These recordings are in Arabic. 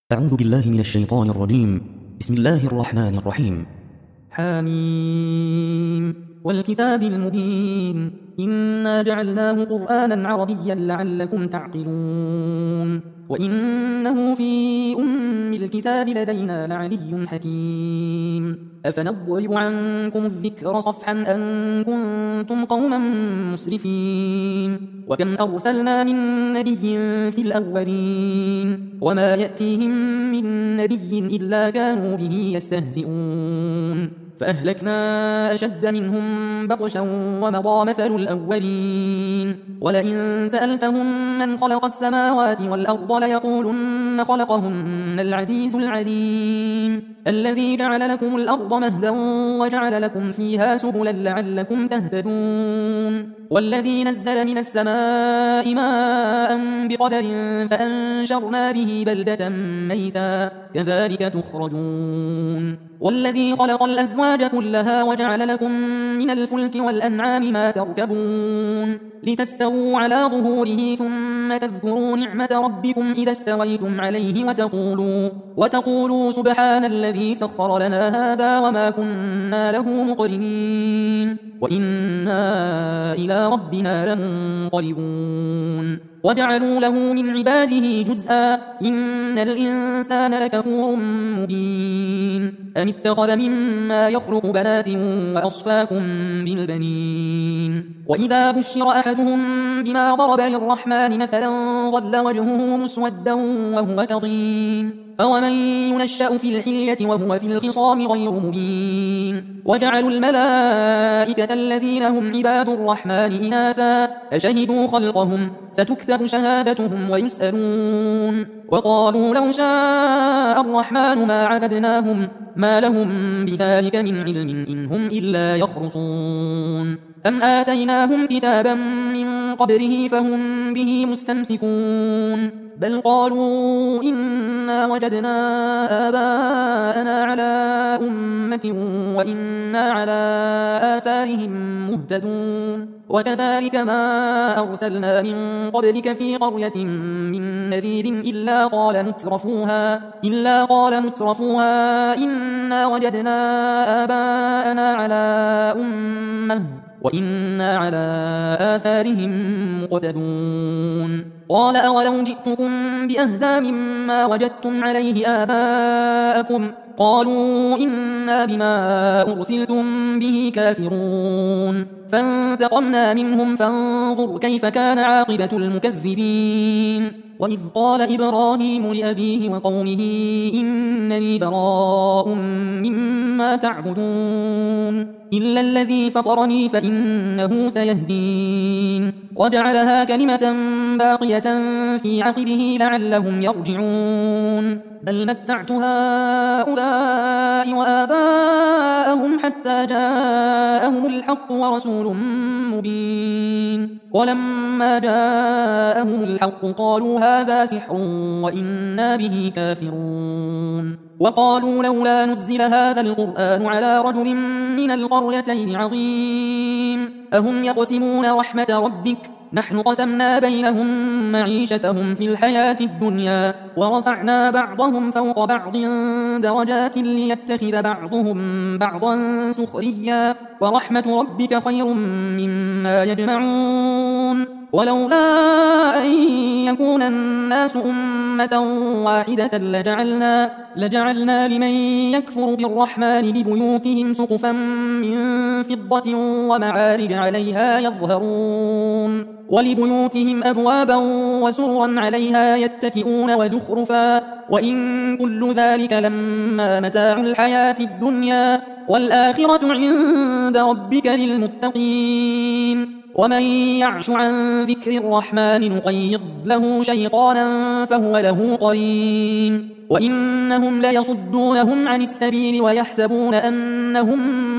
أعوذ بالله من الشيطان الرجيم. بسم الله الرحمن الرحيم. حميم والكتاب المبين إنا جعلناه قرآنا عربيا لعلكم تعقلون وإنه في الكتاب لدينا لعلي حكيم أفنضرب عنكم الذكر صفحا أن كنتم قوما مسرفين وكم أرسلنا من نبي في الأولين وما يأتيهم من نبي إلا كانوا به يستهزئون فأهلكنا أشد منهم بطشا ومضى مثل الأولين ولئن سألتهم من خلق السماوات والأرض ليقولن خلقهن العزيز العليم الذي جعل لكم الأرض مهدا وجعل لكم فيها سبلا لعلكم تهتدون والذي نزل من السماء ماء بقدر فأنشرنا به بلدة ميتا كذلك تخرجون والذي خلق الأزواج كلها وجعل لكم من الفلك والأنعام ما تركبون لتستووا على ظهوره ثم تذكروا نعمة ربكم إذا استويتم عليه وتقولوا سبحان الذي سخر لنا هذا وما كنا له مقرنين وإنا إلى ربنا لمنقلبون وجعلوا له من عباده جزءا إن الإنسان لكفور مبين أم اتخذ مما يخلق بنات وأصفاكم بالبنين وإذا بشر أحدهم بما ضرب للرحمن مثلا ظل وجهه مسودا وهو كظيم فومن ينشأ في الحلية وهو في الخصام غير مبين وجعلوا الملائكة الذين هم عباد الرحمن إناثا أشهدوا خلقهم ستكتب شهادتهم ويسألون وقالوا لو شاء الرحمن ما عبدناهم ما لهم بذلك من علم إن هم إلا يخرصون أم آتيناهم كتابا من قبله فهم به مستمسكون بل قالوا إنا وجدنا آباءنا على أمة وإنا على آثارهم مهتدون وكذلك ما أرسلنا من قبلك في قرية من نذير إلا قال مترفوها إنا وجدنا آباءنا على أمة وإنا على آثارهم مقتدون قال أولو جئتكم بأهدى مما وجدتم عليه آباءكم قالوا إنا بما أرسلتم به كافرون فانتقمنا منهم فانظر كيف كان عاقبة المكذبين وإذ قال إبراهيم لأبيه وقومه إنني براء مما تعبدون إلا الذي فطرني فإنه سيهدين وجعلها كلمة باقية في عقبه لعلهم يرجعون بل متعت هؤلاء وآباءهم حتى جاءهم الحق ورسول مبين ولما جاءهم الحق قالوا هذا سحر وإنا به كافرون وقالوا لولا نزل هذا القرآن على رجل من القريتين عظيم أهم يقسمون رحمة ربك نحن قسمنا بينهم معيشتهم في الحياة الدنيا ورفعنا بعضهم فوق بعض درجات ليتخذ بعضهم بعضا سخريا ورحمة ربك خير مما يجمعون ولولا أن يكون الناس أمة واحدة لجعلنا لمن يكفر بالرحمن لبيوتهم سقفا من فضة ومعارج عليها يظهرون ولبيوتهم أبوابا وسررا عليها يتكئون وزخرفا وإن كل ذلك لما متاع الحياة الدنيا والآخرة عند ربك للمتقين ومن يعش عن ذكر الرحمن نقيض له شيطانا فهو له قرين وإنهم ليصدونهم عن السبيل ويحسبون أنهم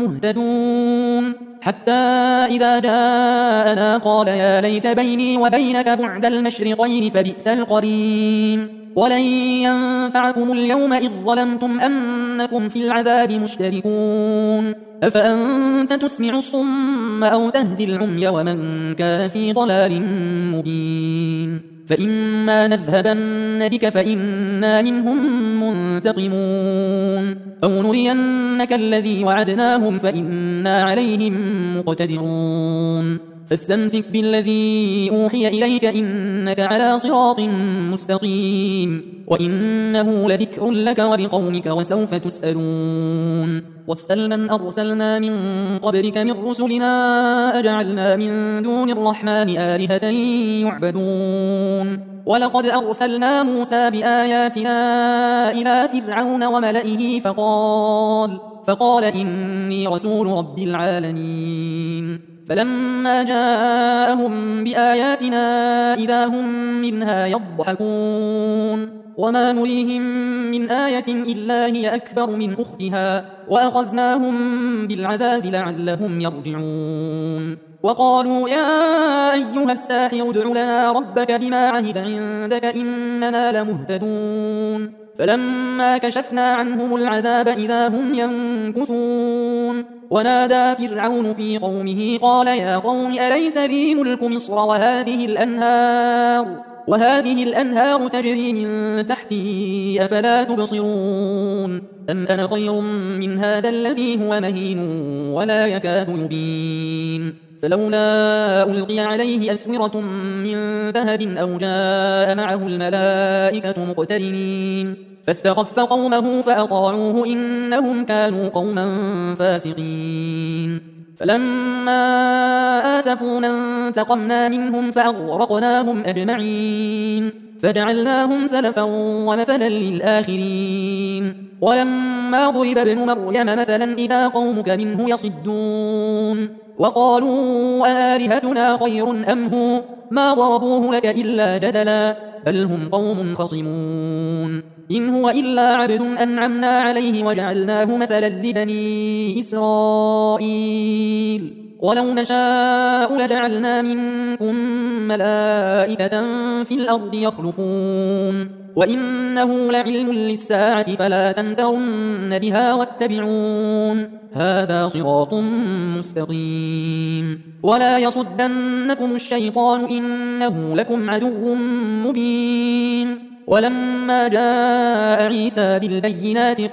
مهتدون حتى إذا جاءنا قال يا ليت بيني وبينك بعد المشرقين فبئس القرين ولن ينفعكم اليوم إذ ظلمتم أنكم في العذاب مشتركون أفأنت تسمع الصم أو تهدي العمي ومن كان في ضلال مبين فإما نذهبن بك فإنا منهم منتقمون أو نرينك الذي وعدناهم فإنا عليهم مقتدرون فاستمسك بالذي أوحي إليك إنك على صراط مستقيم وإنه لذكر لك ولقومك وسوف تسألون واسأل من أرسلنا من قبلك من رسلنا أجعلنا من دون الرحمن آلهة يعبدون ولقد أرسلنا موسى بآياتنا إلى فرعون وملئه فقال إني رسول رب العالمين فلما جاءهم بآياتنا إذا هم منها يضحكون وما نريهم من آية إلا هي أكبر من أختها وأخذناهم بالعذاب لعلهم يرجعون وقالوا يا أيها الساحر ادع لنا ربك بما عهد عندك إننا لمهتدون فلما كشفنا عنهم العذاب إذا هم ينكثون ونادى فرعون في قومه قال يا قوم أليس لي ملك مصر وهذه الأنهار تجري من تحتي أفلا تبصرون أم أنا خير من هذا الذي هو مهين ولا يكاد يبين فلولا ألقي عليه أسورة من ذهب أو جاء معه الملائكة مقترنين فاستخف قومه فأطاعوه إنهم كانوا قوما فاسقين فلما آسفونا انتقمنا منهم فأغرقناهم أجمعين فجعلناهم سلفا ومثلا للآخرين ولما ضرب ابن مريم مثلا إذا قومك منه يصدون وقالوا أآلهتنا خير أم هو ما ضربوه لك إلا جدلا بل هم قوم خصمون إن هو إلا عبد أنعمنا عليه وجعلناه مثلا لبني إسرائيل ولو نشاء لجعلنا منكم ملائكة في الأرض يخلفون وإنه لعلم للساعة فلا تمترن بها واتبعون هذا صراط مستقيم ولا يصدنكم الشيطان إنه لكم عدو مبين ولما جاء عيسى بالبينات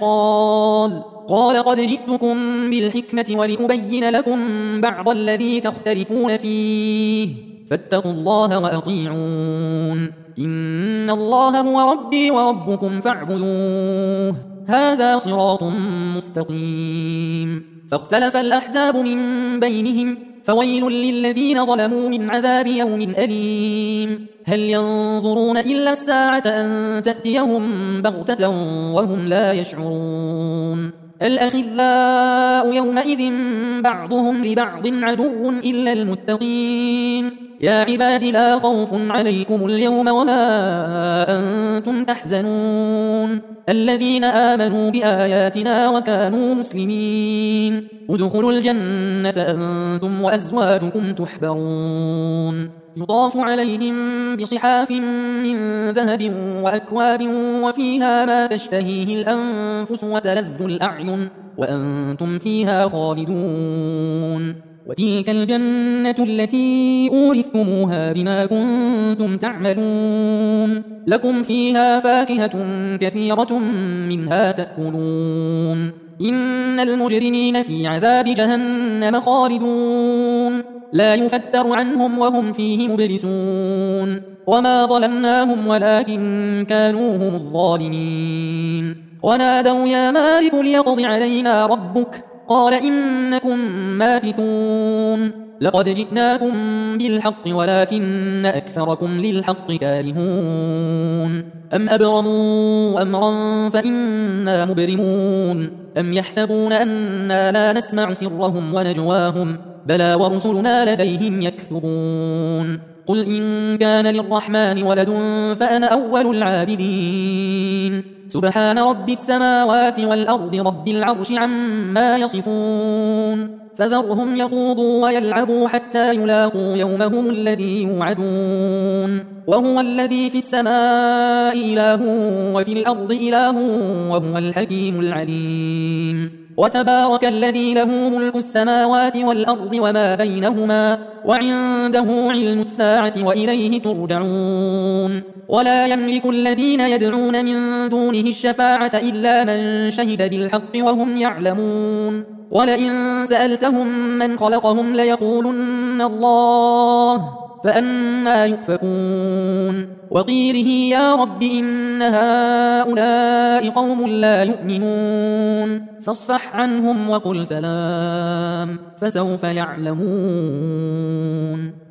قال قد جئتكم بالحكمة ولأبين لكم بعض الذي تختلفون فيه فاتقوا الله وأطيعون إن الله هو ربي وربكم فاعبدوه هذا صراط مستقيم فاختلف الأحزاب من بينهم فويل للذين ظلموا من عذاب يوم أليم هل ينظرون إلا الساعة أن تأتيهم بغتة وهم لا يشعرون الأخلاء يومئذ بعضهم لبعض عدو إلا المتقين يا عباد لا خوف عليكم اليوم ولا أنتم تحزنون الذين آمنوا بآياتنا وكانوا مسلمين ادخلوا الجنة أنتم وأزواجكم تحبرون يطاف عليهم بصحاف من ذهب وأكواب وفيها ما تشتهيه الأنفس وتلذ الأعين وأنتم فيها خالدون وتلك الجنة التي أورثتموها بما كنتم تعملون لكم فيها فاكهة كثيرة منها تأكلون إن المجرمين في عذاب جهنم خالدون لا يفتر عنهم وهم فيه مبلسون وما ظلمناهم ولكن كانوا هم الظالمين ونادوا يا مالك ليقض علينا ربك قال إنكم ماكثون لقد جئناكم بالحق ولكن أكثركم للحق كارهون أم أبرموا أمرا فإنا مبرمون أم يحسبون أننا لا نسمع سرهم ونجواهم بلى ورسلنا لديهم يكتبون قل إن كان للرحمن ولد فأنا أول العابدين سبحان رب السماوات والأرض رب العرش عما يصفون فذرهم يخوضوا ويلعبوا حتى يلاقوا يومهم الذي يوعدون وهو الذي في السماء إله وفي الأرض إله وهو الحكيم العليم وتبارك الذي له ملك السماوات والأرض وما بينهما وعنده علم الساعة وإليه ترجعون ولا يملك الذين يدعون من دونه الشفاعة إلا من شهد بالحق وهم يعلمون ولئن سألتهم من خلقهم ليقولن الله فأنى يؤفكون وقيله يا رب إن هؤلاء قوم لا يؤمنون فاصفح عنهم وقل سلام فسوف يعلمون